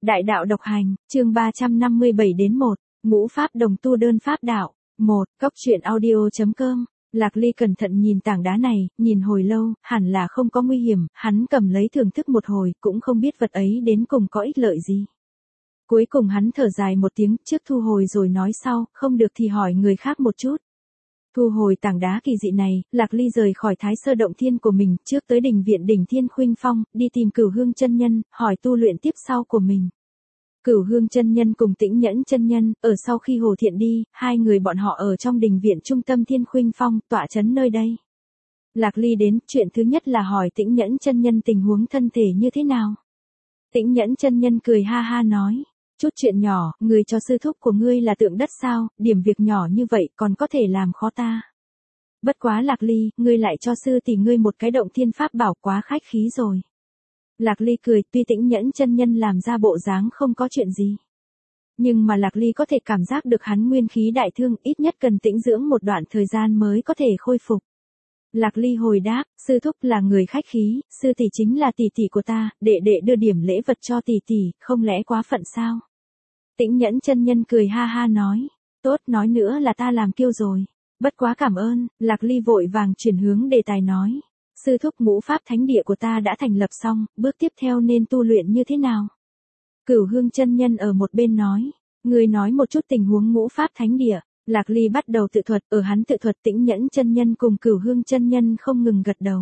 Đại đạo độc hành, chương 357 đến 1, ngũ pháp đồng tu đơn pháp đạo. 1. Cốc truyện audio.com. Lạc Ly cẩn thận nhìn tảng đá này, nhìn hồi lâu, hẳn là không có nguy hiểm, hắn cầm lấy thưởng thức một hồi, cũng không biết vật ấy đến cùng có ích lợi gì. Cuối cùng hắn thở dài một tiếng, trước thu hồi rồi nói sau, không được thì hỏi người khác một chút. Thu hồi tảng đá kỳ dị này, Lạc Ly rời khỏi Thái Sơ Động Thiên của mình, trước tới đình viện đỉnh Thiên Khuynh Phong, đi tìm Cửu Hương chân nhân, hỏi tu luyện tiếp sau của mình. Cửu Hương chân nhân cùng Tĩnh Nhẫn chân nhân, ở sau khi Hồ Thiện đi, hai người bọn họ ở trong đình viện trung tâm Thiên Khuynh Phong, tọa trấn nơi đây. Lạc Ly đến, chuyện thứ nhất là hỏi Tĩnh Nhẫn chân nhân tình huống thân thể như thế nào. Tĩnh Nhẫn chân nhân cười ha ha nói, chút chuyện nhỏ, người cho sư thúc của ngươi là tượng đất sao, điểm việc nhỏ như vậy còn có thể làm khó ta. Bất quá Lạc Ly, ngươi lại cho sư tỷ ngươi một cái động thiên pháp bảo, quá khách khí rồi. Lạc Ly cười, tuy Tĩnh Nhẫn chân nhân làm ra bộ dáng không có chuyện gì. Nhưng mà Lạc Ly có thể cảm giác được hắn nguyên khí đại thương, ít nhất cần tĩnh dưỡng một đoạn thời gian mới có thể khôi phục. Lạc Ly hồi đáp, sư thúc là người khách khí, sư tỷ chính là tỷ tỷ của ta, đệ đệ đưa điểm lễ vật cho tỷ tỷ, không lẽ quá phận sao? Tĩnh Nhẫn chân nhân cười ha ha nói, tốt, nói nữa là ta làm kiêu rồi. Bất quá cảm ơn. Lạc Ly vội vàng chuyển hướng đề tài nói, sư thúc, ngũ pháp thánh địa của ta đã thành lập xong, bước tiếp theo nên tu luyện như thế nào? Cửu Hương chân nhân ở một bên nói, người nói một chút tình huống ngũ pháp thánh địa. Lạc Ly bắt đầu tự thuật, ở hắn tự thuật Tĩnh Nhẫn chân nhân cùng Cửu Hương chân nhân không ngừng gật đầu.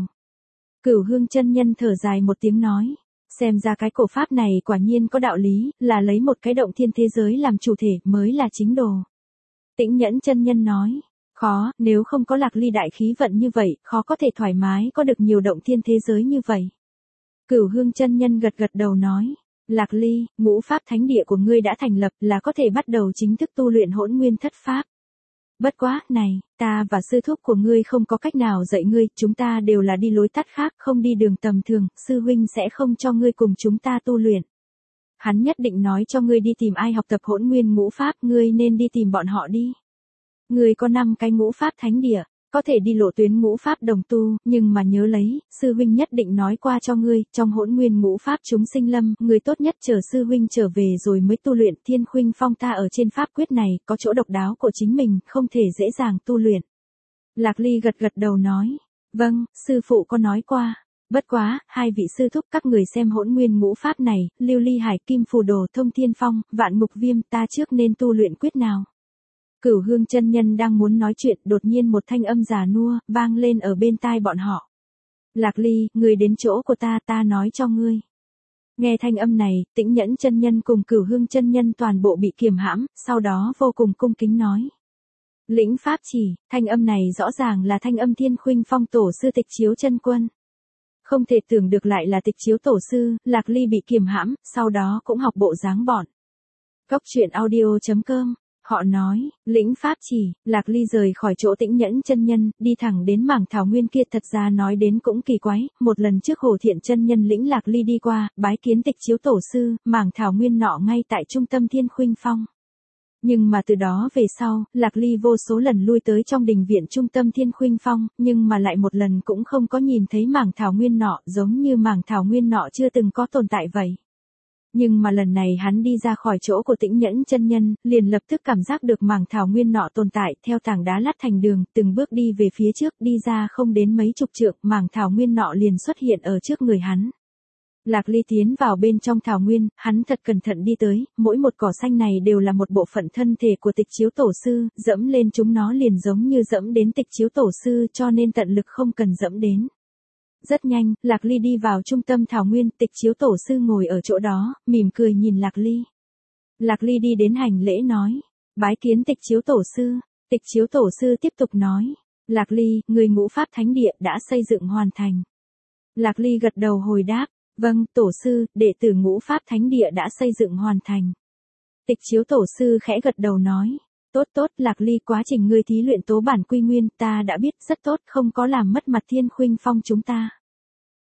Cửu Hương chân nhân thở dài một tiếng nói, xem ra cái cổ pháp này quả nhiên có đạo lý, là lấy một cái động thiên thế giới làm chủ thể mới là chính đồ. Tĩnh Nhẫn chân nhân nói, khó, nếu không có Lạc Ly đại khí vận như vậy, khó có thể thoải mái có được nhiều động thiên thế giới như vậy. Cửu Hương chân nhân gật gật đầu nói, Lạc Ly, ngũ pháp thánh địa của ngươi đã thành lập, là có thể bắt đầu chính thức tu luyện hỗn nguyên thất pháp. Bất quá, này, ta và sư thúc của ngươi không có cách nào dạy ngươi, chúng ta đều là đi lối tắt khác, không đi đường tầm thường, sư huynh sẽ không cho ngươi cùng chúng ta tu luyện. Hắn nhất định nói cho ngươi đi tìm ai học tập hỗn nguyên ngũ pháp, ngươi nên đi tìm bọn họ đi. Ngươi có 5 cái ngũ pháp thánh địa, có thể đi lộ tuyến ngũ pháp đồng tu, nhưng mà nhớ lấy, sư huynh nhất định nói qua cho ngươi, trong hỗn nguyên ngũ pháp chúng sinh lâm, ngươi tốt nhất chờ sư huynh trở về rồi mới tu luyện. Thiên Khuynh Phong ta ở trên pháp quyết này, có chỗ độc đáo của chính mình, không thể dễ dàng tu luyện. Lạc Ly gật gật đầu nói, vâng, sư phụ có nói qua. Bất quá, hai vị sư thúc các người xem hỗn nguyên ngũ pháp này, Lưu Ly Hải, Kim Phù Đồ, Thông Thiên Phong, Vạn Mục Viêm, ta trước nên tu luyện quyết nào? Cửu Hương chân nhân đang muốn nói chuyện, đột nhiên một thanh âm già nua vang lên ở bên tai bọn họ. Lạc Ly, người đến chỗ của ta, ta nói cho ngươi. Nghe thanh âm này, Tĩnh Nhẫn chân nhân cùng Cửu Hương chân nhân toàn bộ bị kiềm hãm, sau đó vô cùng cung kính nói. Lĩnh pháp chỉ, thanh âm này rõ ràng là thanh âm Thiên Khuynh Phong tổ sư Tịch Chiếu chân quân. Không thể tưởng được lại là Tịch Chiếu tổ sư. Lạc Ly bị kiềm hãm, sau đó cũng học bộ dáng bọn. Cốc truyện audio.com. Họ nói, lĩnh pháp chỉ. Lạc Ly rời khỏi chỗ Tĩnh Nhẫn chân nhân, đi thẳng đến mảng thảo nguyên kia. Thật ra nói đến cũng kỳ quái, một lần trước Hồ Thiện chân nhân lĩnh Lạc Ly đi qua, bái kiến Tịch Chiếu tổ sư, mảng thảo nguyên nọ ngay tại trung tâm Thiên Khuynh Phong. Nhưng mà từ đó về sau, Lạc Ly vô số lần lui tới trong đình viện trung tâm Thiên Khuynh Phong, nhưng mà lại một lần cũng không có nhìn thấy mảng thảo nguyên nọ, giống như mảng thảo nguyên nọ chưa từng có tồn tại vậy. Nhưng mà lần này hắn đi ra khỏi chỗ của Tĩnh Nhẫn chân nhân, liền lập tức cảm giác được mảng thảo nguyên nọ tồn tại, theo tảng đá lát thành đường, từng bước đi về phía trước, đi ra không đến mấy chục trượng, mảng thảo nguyên nọ liền xuất hiện ở trước người hắn. Lạc Ly tiến vào bên trong thảo nguyên, hắn thật cẩn thận đi tới, mỗi một cỏ xanh này đều là một bộ phận thân thể của Tịch Chiếu tổ sư, dẫm lên chúng nó liền giống như dẫm đến Tịch Chiếu tổ sư, cho nên tận lực không cần dẫm đến. Rất nhanh, Lạc Ly đi vào trung tâm thảo nguyên, Tịch Chiếu tổ sư ngồi ở chỗ đó, mỉm cười nhìn Lạc Ly. Lạc Ly đi đến hành lễ nói, bái kiến Tịch Chiếu tổ sư. Tịch Chiếu tổ sư tiếp tục nói, Lạc Ly, người ngũ pháp thánh địa đã xây dựng hoàn thành. Lạc Ly gật đầu hồi đáp, vâng, tổ sư, đệ tử ngũ pháp thánh địa đã xây dựng hoàn thành. Tịch Chiếu tổ sư khẽ gật đầu nói, tốt tốt, Lạc Ly, quá trình ngươi thí luyện tố bản quy nguyên, ta đã biết, rất tốt, không có làm mất mặt Thiên Khuynh Phong chúng ta.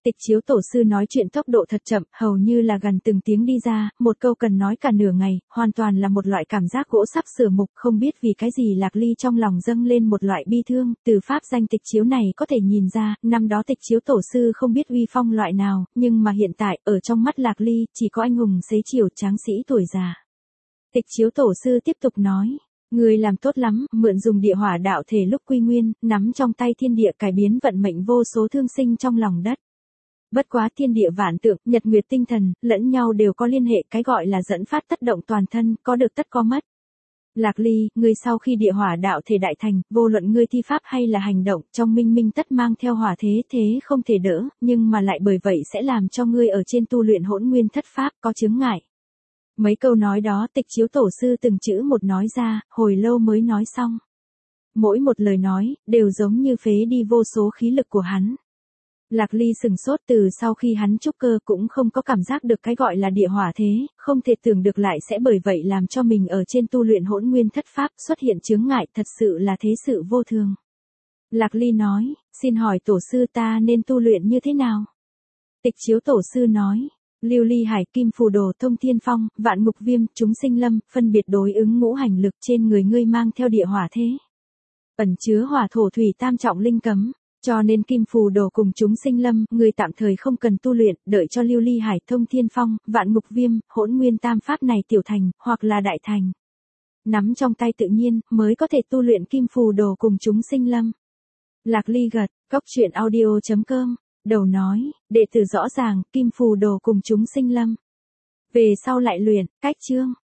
Tịch chiếu tổ sư nói chuyện tốc độ thật chậm, hầu như là gần từng tiếng đi ra, một câu cần nói cả nửa ngày, hoàn toàn là một loại cảm giác gỗ sắp sửa mục, không biết vì cái gì Lạc Ly trong lòng dâng lên một loại bi thương, từ pháp danh tịch chiếu này có thể nhìn ra, năm đó tịch chiếu tổ sư không biết uy phong loại nào, nhưng mà hiện tại, ở trong mắt Lạc Ly, chỉ có anh hùng xế chiều tráng sĩ tuổi già. Tịch chiếu tổ sư tiếp tục nói. Người làm tốt lắm, mượn dùng địa hỏa đạo thể lúc quy nguyên, nắm trong tay thiên địa cải biến vận mệnh vô số thương sinh trong lòng đất. Bất quá thiên địa vạn tượng, nhật nguyệt tinh thần, lẫn nhau đều có liên hệ, cái gọi là dẫn phát tất động toàn thân, có được tất có mất. Lạc Ly, ngươi sau khi địa hỏa đạo thể đại thành, vô luận ngươi thi pháp hay là hành động, trong minh minh tất mang theo hỏa thế, thế không thể đỡ, nhưng mà lại bởi vậy sẽ làm cho ngươi ở trên tu luyện hỗn nguyên thất pháp có chướng ngại. Mấy câu nói đó tịch chiếu tổ sư từng chữ một nói ra, hồi lâu mới nói xong. Mỗi một lời nói, đều giống như phế đi vô số khí lực của hắn. Lạc Ly sừng sốt, từ sau khi hắn trúc cơ cũng không có cảm giác được cái gọi là địa hỏa thế, không thể tưởng được lại sẽ bởi vậy làm cho mình ở trên tu luyện hỗn nguyên thất pháp xuất hiện chướng ngại, thật sự là thế sự vô thường. Lạc Ly nói, xin hỏi tổ sư ta nên tu luyện như thế nào? Tịch chiếu tổ sư nói, Lưu Ly Hải, Kim Phù Đồ, Thông Thiên Phong, Vạn Ngục Viêm, Chúng Sinh Lâm, phân biệt đối ứng ngũ hành lực trên người ngươi mang theo địa hỏa thế. Ẩn chứa hỏa thổ thủy tam trọng linh cấm, cho nên Kim Phù Đồ cùng Chúng Sinh Lâm, ngươi tạm thời không cần tu luyện, đợi cho Lưu Ly Hải, Thông Thiên Phong, Vạn Ngục Viêm, Hỗn Nguyên tam pháp này tiểu thành, hoặc là đại thành. Nắm trong tay tự nhiên, mới có thể tu luyện Kim Phù Đồ cùng Chúng Sinh Lâm. Lạc Ly gật, coctruyện.audio.com. Đầu nói, đệ tử rõ ràng, Kim Phù Đồ cùng Chúng Sinh Lâm. Về sau lại luyện, cách chương.